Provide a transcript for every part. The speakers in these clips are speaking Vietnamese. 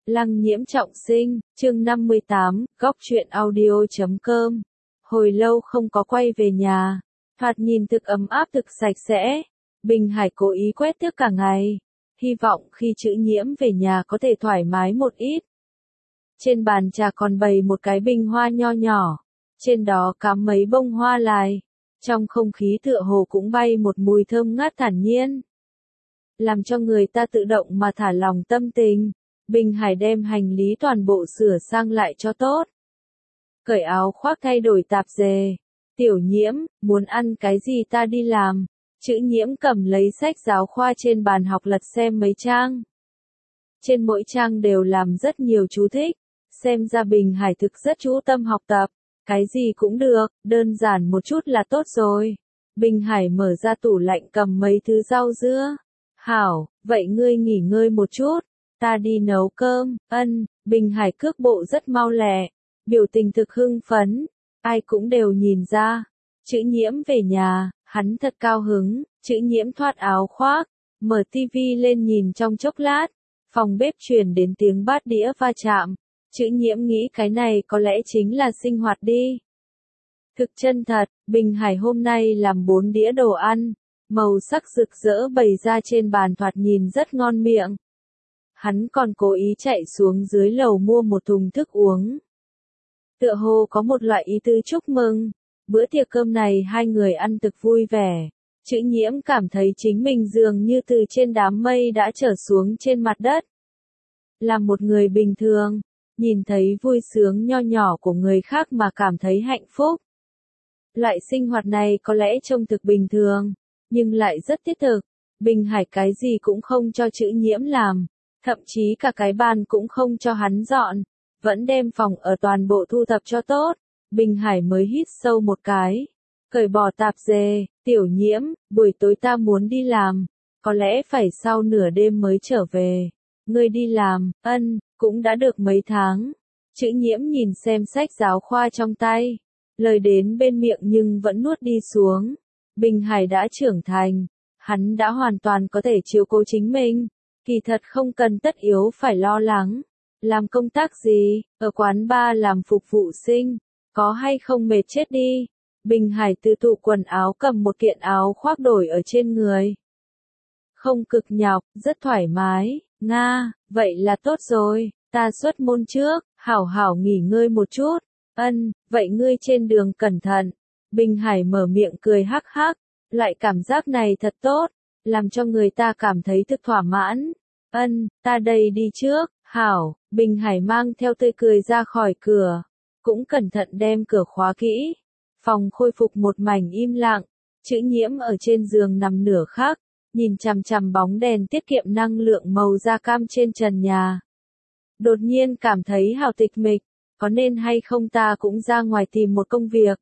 Lăng Nhiễm trọng sinh, chương 58, góc truyện audio.com. Hồi lâu không có quay về nhà, thoạt nhìn thực ấm áp thực sạch sẽ. Bình Hải cố ý quét tước cả ngày, hy vọng khi Chữ Nhiễm về nhà có thể thoải mái một ít. Trên bàn trà còn bày một cái bình hoa nho nhỏ, trên đó cắm mấy bông hoa lài, trong không khí tựa hồ cũng bay một mùi thơm ngát thản nhiên, làm cho người ta tự động mà thả lòng tâm tình. Bình Hải đem hành lý toàn bộ sửa sang lại cho tốt. Cởi áo khoác thay đổi tạp dề. Tiểu Nhiễm, muốn ăn cái gì ta đi làm. Chữ Nhiễm cầm lấy sách giáo khoa trên bàn học lật xem mấy trang. Trên mỗi trang đều làm rất nhiều chú thích. Xem ra Bình Hải thực rất chú tâm học tập. Cái gì cũng được, đơn giản một chút là tốt rồi. Bình Hải mở ra tủ lạnh cầm mấy thứ rau dưa. Hảo, vậy ngươi nghỉ ngơi một chút. Ta đi nấu cơm. Bình Hải cước bộ rất mau lẹ, biểu tình thực hưng phấn, ai cũng đều nhìn ra. Chữ Nhiễm về nhà, hắn thật cao hứng. Chữ Nhiễm thoát áo khoác, mở tivi lên nhìn trong chốc lát, phòng bếp truyền đến tiếng bát đĩa va chạm. Chữ Nhiễm nghĩ cái này có lẽ chính là sinh hoạt đi. Thực chân thật, Bình Hải hôm nay làm 4 đĩa đồ ăn, màu sắc rực rỡ bày ra trên bàn thoạt nhìn rất ngon miệng. Hắn còn cố ý chạy xuống dưới lầu mua một thùng thức uống. Tựa hồ có một loại ý tứ chúc mừng. Bữa tiệc cơm này hai người ăn thực vui vẻ. Chữ Nhiễm cảm thấy chính mình dường như từ trên đám mây đã trở xuống trên mặt đất. Là một người bình thường, nhìn thấy vui sướng nho nhỏ của người khác mà cảm thấy hạnh phúc. Loại sinh hoạt này có lẽ trông thực bình thường, nhưng lại rất thiết thực. Bình Hải cái gì cũng không cho Chữ Nhiễm làm. Thậm chí cả cái bàn cũng không cho hắn dọn, vẫn đem phòng ở toàn bộ thu thập cho tốt. Bình Hải mới hít sâu một cái, cởi bỏ tạp dề. Tiểu Nhiễm, buổi tối ta muốn đi làm, có lẽ phải sau nửa đêm mới trở về. Ngươi đi làm? Cũng đã được mấy tháng. Chữ Nhiễm nhìn xem sách giáo khoa trong tay, lời đến bên miệng nhưng vẫn nuốt đi xuống. Bình Hải đã trưởng thành, hắn đã hoàn toàn có thể chiếu cố chính mình. Kỳ thật không cần tất yếu phải lo lắng. Làm công tác gì? Ở quán bar làm phục vụ sinh. Có hay không mệt chết đi. Bình Hải từ tủ quần áo cầm một kiện áo khoác đổi ở trên người. Không cực nhọc, rất thoải mái. Nga, vậy là tốt rồi. Ta xuất môn trước, hảo hảo nghỉ ngơi một chút. Vậy ngươi trên đường cẩn thận. Bình Hải mở miệng cười hắc hắc. Loại cảm giác này thật tốt, làm cho người ta cảm thấy thực thỏa mãn. Ta đây đi trước. Hảo. Bình Hải mang theo tươi cười ra khỏi cửa, cũng cẩn thận đem cửa khóa kỹ. Phòng khôi phục một mảnh im lặng. Chữ Nhiễm ở trên giường nằm nửa khắc, nhìn chằm chằm bóng đèn tiết kiệm năng lượng màu da cam trên trần nhà. Đột nhiên cảm thấy hào tịch mịch, có nên hay không ta cũng ra ngoài tìm một công việc.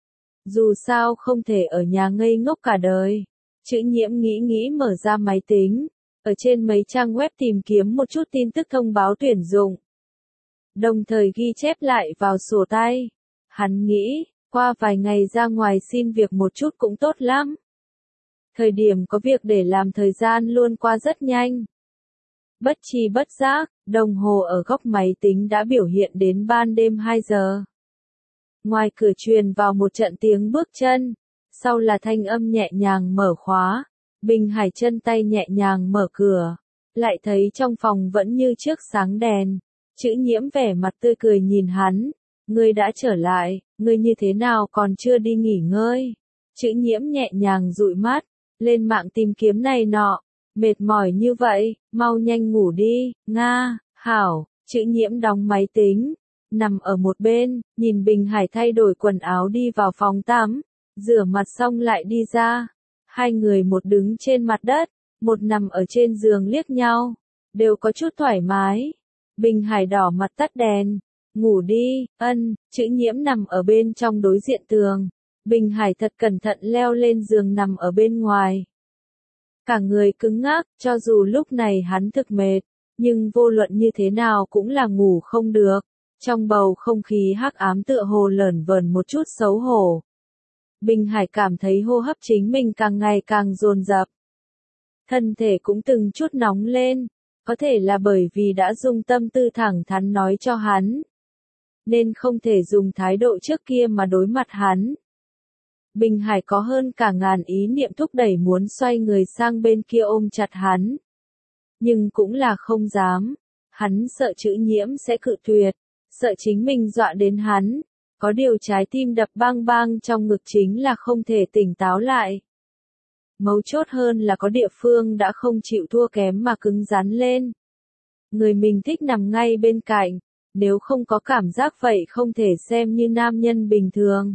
Dù sao không thể ở nhà ngây ngốc cả đời. Chữ Nhiễm nghĩ mở ra máy tính, ở trên mấy trang web tìm kiếm một chút tin tức thông báo tuyển dụng. Đồng thời ghi chép lại vào sổ tay. Hắn nghĩ, qua vài ngày ra ngoài xin việc một chút cũng tốt lắm. Thời điểm có việc để làm thời gian luôn qua rất nhanh. Bất tri bất giác, đồng hồ ở góc máy tính đã biểu hiện đến ban đêm 2 giờ. Ngoài cửa truyền vào một trận tiếng bước chân, sau là thanh âm nhẹ nhàng mở khóa. Bình Hải chân tay nhẹ nhàng mở cửa, lại thấy trong phòng vẫn như trước sáng đèn. Chữ Nhiễm vẻ mặt tươi cười nhìn hắn. Ngươi đã trở lại, ngươi như thế nào còn chưa đi nghỉ ngơi? Chữ Nhiễm nhẹ nhàng dụi mắt, lên mạng tìm kiếm này nọ. Mệt mỏi như vậy, mau nhanh ngủ đi. Nga, hảo. Chữ Nhiễm đóng máy tính, nằm ở một bên, nhìn Bình Hải thay đổi quần áo đi vào phòng tắm, rửa mặt xong lại đi ra. Hai người một đứng trên mặt đất, một nằm ở trên giường liếc nhau, đều có chút thoải mái. Bình Hải đỏ mặt tắt đèn, ngủ đi. Chữ Nhiễm nằm ở bên trong đối diện tường. Bình Hải thật cẩn thận leo lên giường nằm ở bên ngoài. Cả người cứng ngắc, cho dù lúc này hắn thực mệt, nhưng vô luận như thế nào cũng là ngủ không được. Trong bầu không khí hắc ám tựa hồ lởn vởn một chút xấu hổ. Bình Hải cảm thấy hô hấp chính mình càng ngày càng dồn dập. Thân thể cũng từng chút nóng lên, Có thể là bởi vì đã dùng tâm tư thẳng thắn nói cho hắn, nên không thể dùng thái độ trước kia mà đối mặt hắn. Bình Hải có hơn cả ngàn ý niệm thúc đẩy muốn xoay người sang bên kia ôm chặt hắn. Nhưng cũng là không dám. Hắn sợ Chữ Nhiễm sẽ cự tuyệt, sợ chính mình dọa đến hắn. Có điều trái tim đập bang bang trong ngực chính là không thể tỉnh táo lại. Mấu chốt hơn là có địa phương đã không chịu thua kém mà cứng rắn lên. Người mình thích nằm ngay bên cạnh, nếu không có cảm giác vậy không thể xem như nam nhân bình thường.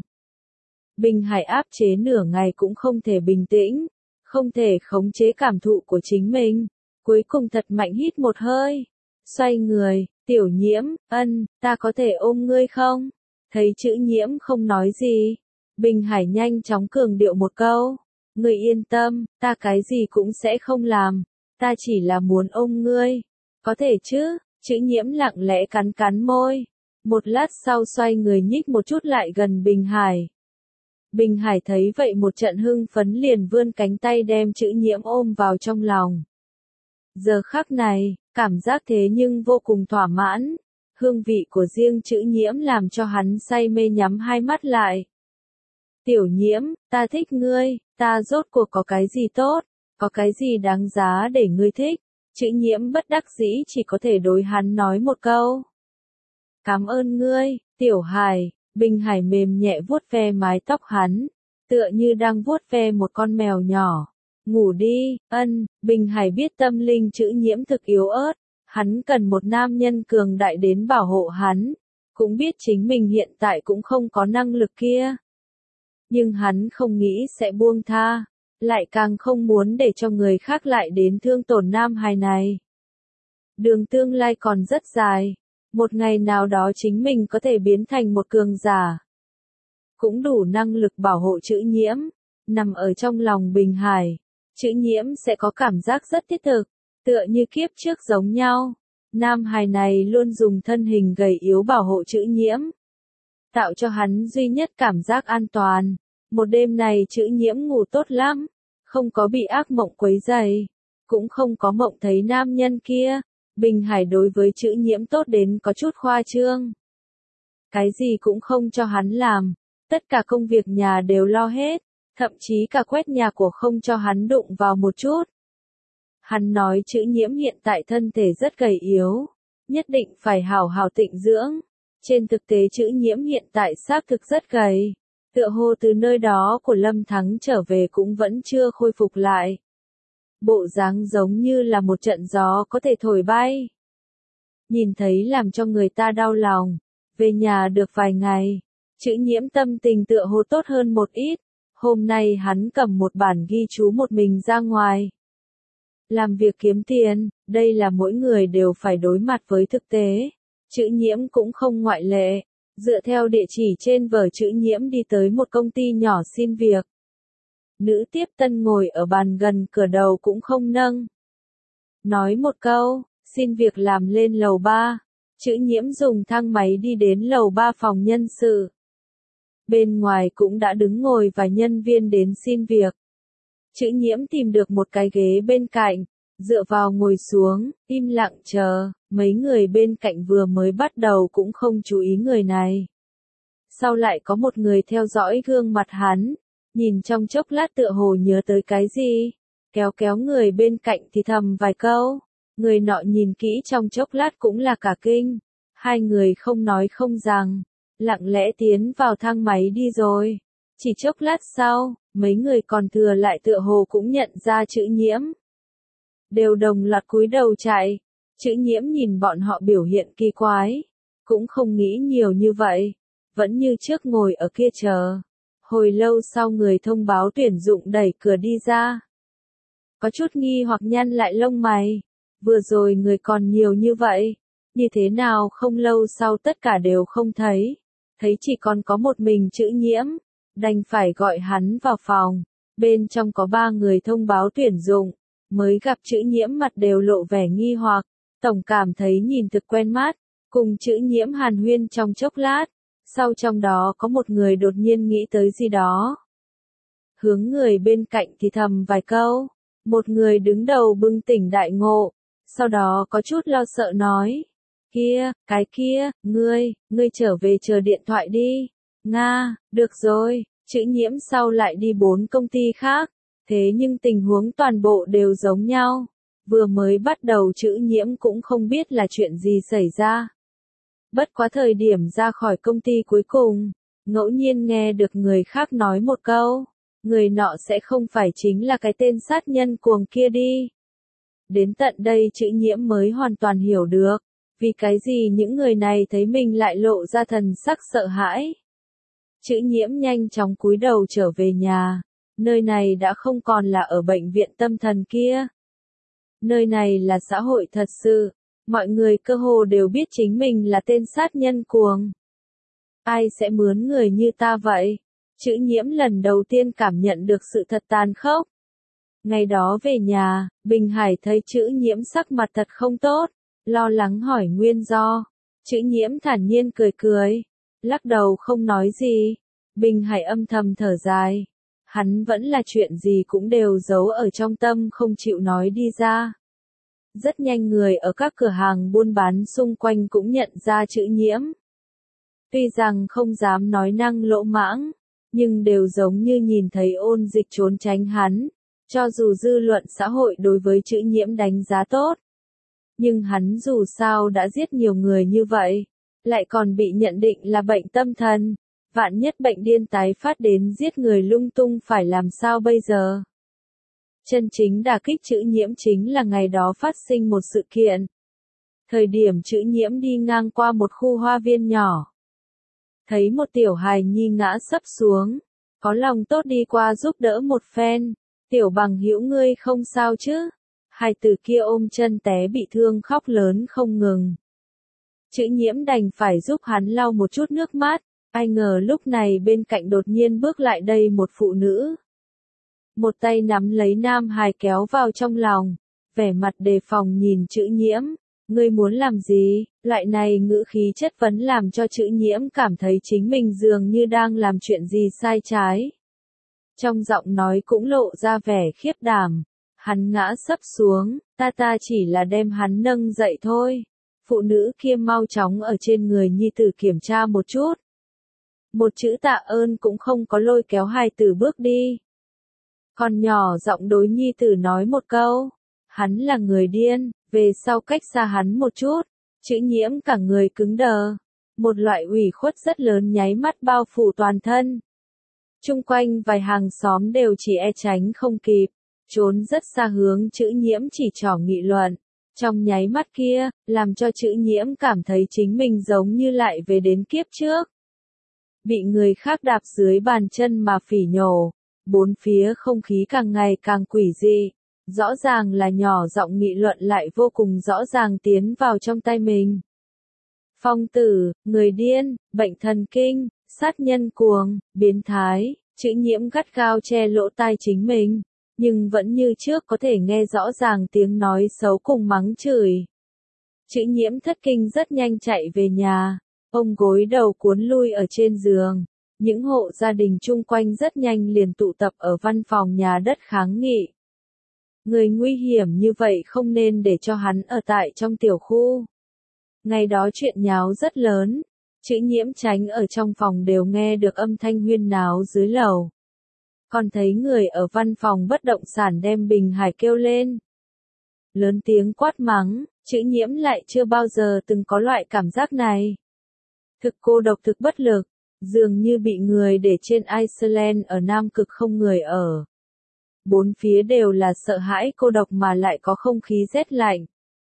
Bình Hải áp chế nửa ngày cũng không thể bình tĩnh, không thể khống chế cảm thụ của chính mình. Cuối cùng thật mạnh hít một hơi, xoay người, Tiểu Nhiễm, ta có thể ôm ngươi không? Thấy Chữ Nhiễm không nói gì, Bình Hải nhanh chóng cường điệu một câu, ngươi yên tâm, ta cái gì cũng sẽ không làm, ta chỉ là muốn ôm ngươi, có thể chứ? Chữ Nhiễm lặng lẽ cắn cắn môi, một lát sau xoay người nhích một chút lại gần Bình Hải. Bình Hải thấy vậy một trận hưng phấn liền vươn cánh tay đem Chữ Nhiễm ôm vào trong lòng. Giờ khắc này, cảm giác thế nhưng vô cùng thỏa mãn, hương vị của riêng Chữ Nhiễm làm cho hắn say mê nhắm hai mắt lại. Tiểu Nhiễm, ta thích ngươi, ta rốt cuộc có cái gì tốt, có cái gì đáng giá để ngươi thích? Chữ Nhiễm bất đắc dĩ chỉ có thể đối hắn nói một câu. Cảm ơn ngươi, Tiểu Hải. Bình Hải mềm nhẹ vuốt ve mái tóc hắn, tựa như đang vuốt ve một con mèo nhỏ. Ngủ đi, Bình Hải biết tâm linh Chữ Nhiễm thực yếu ớt, hắn cần một nam nhân cường đại đến bảo hộ hắn, cũng biết chính mình hiện tại cũng không có năng lực kia. Nhưng hắn không nghĩ sẽ buông tha, lại càng không muốn để cho người khác lại đến thương tổn nam hài này. Đường tương lai còn rất dài. Một ngày nào đó chính mình có thể biến thành một cường giả. Cũng đủ năng lực bảo hộ Chữ Nhiễm, nằm ở trong lòng Bình Hải. Chữ Nhiễm sẽ có cảm giác rất thiết thực, tựa như kiếp trước giống nhau. Nam hài này luôn dùng thân hình gầy yếu bảo hộ Chữ Nhiễm, tạo cho hắn duy nhất cảm giác an toàn. Một đêm này Chữ Nhiễm ngủ tốt lắm, không có bị ác mộng quấy rầy, cũng không có mộng thấy nam nhân kia. Bình Hải đối với Chữ Nhiễm tốt đến có chút khoa trương. Cái gì cũng không cho hắn làm, tất cả công việc nhà đều lo hết, thậm chí cả quét nhà của không cho hắn đụng vào một chút. Hắn nói Chữ Nhiễm hiện tại thân thể rất gầy yếu, nhất định phải hảo hảo tịnh dưỡng. Trên thực tế Chữ Nhiễm hiện tại xác thực rất gầy, tựa hồ từ nơi đó của Lâm Thắng trở về cũng vẫn chưa khôi phục lại. Bộ dáng giống như là một trận gió có thể thổi bay. Nhìn thấy làm cho người ta đau lòng. Về nhà được vài ngày, Chữ Nhiễm tâm tình tựa hồ tốt hơn một ít. Hôm nay hắn cầm một bản ghi chú một mình ra ngoài. Làm việc kiếm tiền, đây là mỗi người đều phải đối mặt với thực tế. Chữ Nhiễm cũng không ngoại lệ. Dựa theo địa chỉ trên vở Chữ Nhiễm đi tới một công ty nhỏ xin việc. Nữ tiếp tân ngồi ở bàn gần cửa đầu cũng không nâng. Nói một câu, xin việc làm lên lầu 3. Chữ Nhiễm dùng thang máy đi đến lầu 3 phòng nhân sự. Bên ngoài cũng đã đứng ngồi vài nhân viên đến xin việc. Chữ Nhiễm tìm được một cái ghế bên cạnh, dựa vào ngồi xuống, im lặng chờ. Mấy người bên cạnh vừa mới bắt đầu cũng không chú ý người này. Sau lại có một người theo dõi gương mặt hắn. Nhìn trong chốc lát tựa hồ nhớ tới cái gì, kéo kéo người bên cạnh thì thầm vài câu. Người nọ nhìn kỹ trong chốc lát cũng là cả kinh. Hai người không nói không rằng, lặng lẽ tiến vào thang máy đi rồi. Chỉ chốc lát sau, mấy người còn thừa lại tựa hồ cũng nhận ra Chữ Nhiễm. Đều đồng loạt cúi đầu chạy. Chữ Nhiễm nhìn bọn họ biểu hiện kỳ quái, cũng không nghĩ nhiều như vậy, vẫn như trước ngồi ở kia chờ. Hồi lâu sau người thông báo tuyển dụng đẩy cửa đi ra. Có chút nghi hoặc nhăn lại lông mày. Vừa rồi người còn nhiều như vậy. Như thế nào không lâu sau tất cả đều không thấy. Thấy chỉ còn có một mình Chữ Nhiễm. Đành phải gọi hắn vào phòng. Bên trong có 3 người thông báo tuyển dụng. Mới gặp Chữ Nhiễm mặt đều lộ vẻ nghi hoặc. Tổng cảm thấy nhìn thực quen mắt. Cùng Chữ Nhiễm hàn huyên trong chốc lát. Sau trong đó có một người đột nhiên nghĩ tới gì đó. Hướng người bên cạnh thì thầm vài câu. Một người đứng đầu bừng tỉnh đại ngộ. sau đó có chút lo sợ nói. Kia, cái kia, ngươi trở về chờ điện thoại đi. Nga, được rồi, Chữ Nhiễm sau lại đi 4 công ty khác, thế nhưng tình huống toàn bộ đều giống nhau. Vừa mới bắt đầu Chữ Nhiễm cũng không biết là chuyện gì xảy ra. Bất quá thời điểm ra khỏi công ty cuối cùng, ngẫu nhiên nghe được người khác nói một câu, người nọ sẽ không phải chính là cái tên sát nhân cuồng kia đi. Đến tận đây Chữ Nhiễm mới hoàn toàn hiểu được, vì cái gì những người này thấy mình lại lộ ra thần sắc sợ hãi. Chữ Nhiễm nhanh chóng cúi đầu trở về nhà, nơi này đã không còn là ở bệnh viện tâm thần kia. Nơi này là xã hội thật sự, mọi người cơ hồ đều biết chính mình là tên sát nhân cuồng. Ai sẽ mướn người như ta vậy? Chữ Nhiễm lần đầu tiên cảm nhận được sự thật tàn khốc. Ngày đó về nhà, Bình Hải thấy Chữ Nhiễm sắc mặt thật không tốt, lo lắng hỏi nguyên do. Chữ Nhiễm thản nhiên cười cười, lắc đầu không nói gì. Bình Hải âm thầm thở dài. Hắn vẫn là chuyện gì cũng đều giấu ở trong tâm không chịu nói đi ra. Rất nhanh người ở các cửa hàng buôn bán xung quanh cũng nhận ra Chữ Nhiễm. Tuy rằng không dám nói năng lỗ mãng, nhưng đều giống như nhìn thấy Ôn Dịch trốn tránh hắn. Cho dù dư luận xã hội đối với Chữ Nhiễm đánh giá tốt, nhưng hắn dù sao đã giết nhiều người như vậy, lại còn bị nhận định là bệnh tâm thần. Vạn nhất bệnh điên tái phát đến giết người lung tung phải làm sao bây giờ? Chân chính đả kích Chữ Nhiễm chính là ngày đó phát sinh một sự kiện. Thời điểm Chữ Nhiễm đi ngang qua một khu hoa viên nhỏ, thấy một tiểu hài nhi ngã sấp xuống, có lòng tốt đi qua giúp đỡ một phen. Tiểu bằng hữu ngươi không sao chứ? Hài tử kia ôm chân té bị thương khóc lớn không ngừng. Chữ Nhiễm đành phải giúp hắn lau một chút nước mắt. Ai ngờ lúc này bên cạnh đột nhiên bước lại đây một phụ nữ. Một tay nắm lấy nam hài kéo vào trong lòng, vẻ mặt đề phòng nhìn Chữ Nhiễm. Ngươi muốn làm gì? Loại này ngữ khí chất vấn làm cho Chữ Nhiễm cảm thấy chính mình dường như đang làm chuyện gì sai trái. Trong giọng nói cũng lộ ra vẻ khiếp đảm. Hắn ngã sấp xuống, ta chỉ là đem hắn nâng dậy thôi. Phụ nữ kia mau chóng ở trên người nhi tử kiểm tra một chút. Một chữ tạ ơn cũng không có, lôi kéo hài tử bước đi. Còn nhỏ giọng đối nhi tử nói một câu. Hắn là người điên, về sau cách xa hắn một chút. Chữ Nhiễm cả người cứng đờ. Một loại ủy khuất rất lớn nháy mắt bao phủ toàn thân. Chung quanh vài hàng xóm đều chỉ e tránh không kịp, trốn rất xa hướng Chữ Nhiễm chỉ trỏ nghị luận. Trong nháy mắt kia, làm cho Chữ Nhiễm cảm thấy chính mình giống như lại về đến kiếp trước. Bị người khác đạp dưới bàn chân mà phỉ nhổ, bốn phía không khí càng ngày càng quỷ dị, rõ ràng là nhỏ giọng nghị luận lại vô cùng rõ ràng tiến vào trong tai mình. Phong tử, người điên, bệnh thần kinh, sát nhân cuồng, biến thái. Chữ Nhiễm gắt gao che lỗ tai chính mình, nhưng vẫn như trước có thể nghe rõ ràng tiếng nói xấu cùng mắng chửi. Chữ Nhiễm thất kinh rất nhanh chạy về nhà, ôm gối đầu cuốn lui ở trên giường. Những hộ gia đình chung quanh rất nhanh liền tụ tập ở văn phòng nhà đất kháng nghị. Người nguy hiểm như vậy không nên để cho hắn ở tại trong tiểu khu. Ngày đó chuyện nháo rất lớn. Chữ Nhiễm tránh ở trong phòng đều nghe được âm thanh huyên náo dưới lầu. Còn thấy người ở văn phòng bất động sản đem Bình Hải kêu lên. Lớn tiếng quát mắng, Chữ Nhiễm lại chưa bao giờ từng có loại cảm giác này. Thực cô độc, thực bất lực, dường như bị người để trên Iceland ở Nam Cực không người ở. Bốn phía đều là sợ hãi cô độc mà lại có không khí rét lạnh.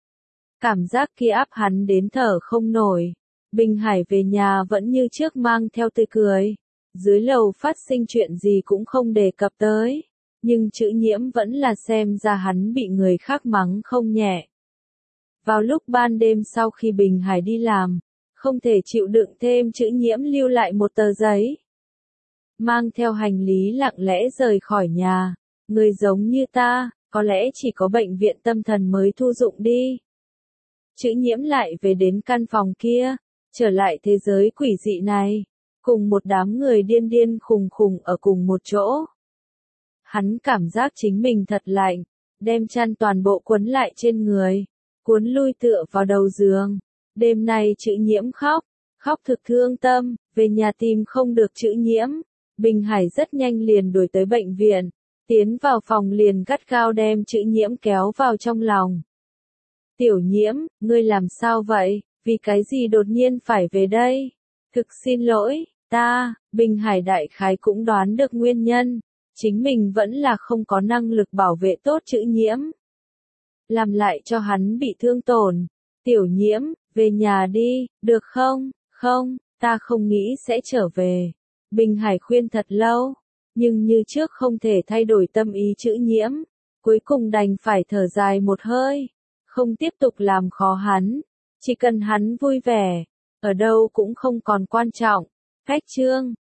Cảm giác kia áp hắn đến thở không nổi. Bình Hải về nhà vẫn như trước mang theo tươi cười. Dưới lầu phát sinh chuyện gì cũng không đề cập tới. Nhưng Chữ Nhiễm vẫn là xem ra hắn bị người khác mắng không nhẹ. Vào lúc ban đêm sau khi Bình Hải đi làm, không thể chịu đựng thêm, Chữ Nhiễm lưu lại một tờ giấy. Mang theo hành lý lặng lẽ rời khỏi nhà. Người giống như ta, có lẽ chỉ có bệnh viện tâm thần mới thu dụng đi. Chữ Nhiễm lại về đến căn phòng kia, trở lại thế giới quỷ dị này, cùng một đám người điên điên khùng khùng ở cùng một chỗ. Hắn cảm giác chính mình thật lạnh, đem chăn toàn bộ quấn lại trên người, cuốn lui tựa vào đầu giường. Đêm nay Chữ Nhiễm khóc thực thương tâm, về nhà tìm không được Chữ Nhiễm. Bình Hải rất nhanh liền đuổi tới bệnh viện, tiến vào phòng liền gắt gao đem Chữ Nhiễm kéo vào trong lòng. Tiểu Nhiễm, ngươi làm sao vậy, vì cái gì đột nhiên phải về đây? Thực xin lỗi, Bình Hải đại khái cũng đoán được nguyên nhân, chính mình vẫn là không có năng lực bảo vệ tốt Chữ Nhiễm. Làm lại cho hắn bị thương tổn. Tiểu Nhiễm, về nhà đi, được không? Không, ta không nghĩ sẽ trở về. Bình Hải khuyên thật lâu, nhưng như trước không thể thay đổi tâm ý Chữ Nhiễm. Cuối cùng đành phải thở dài một hơi, không tiếp tục làm khó hắn. Chỉ cần hắn vui vẻ, ở đâu cũng không còn quan trọng. Khách chương